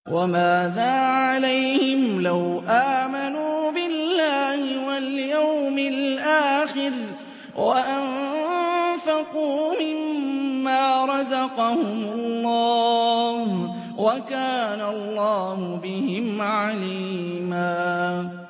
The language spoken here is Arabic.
وَمَاذَا عَلَيْهِمْ لَوْ آمَنُوا بِاللَّهِ وَالْيَوْمِ الْآخِرِ وَأَنفَقُوا مِمَّا رَزَقَهُمُ اللَّهُ ۚ وَكَانَ اللَّهُ بِهِمْ عَلِيمًا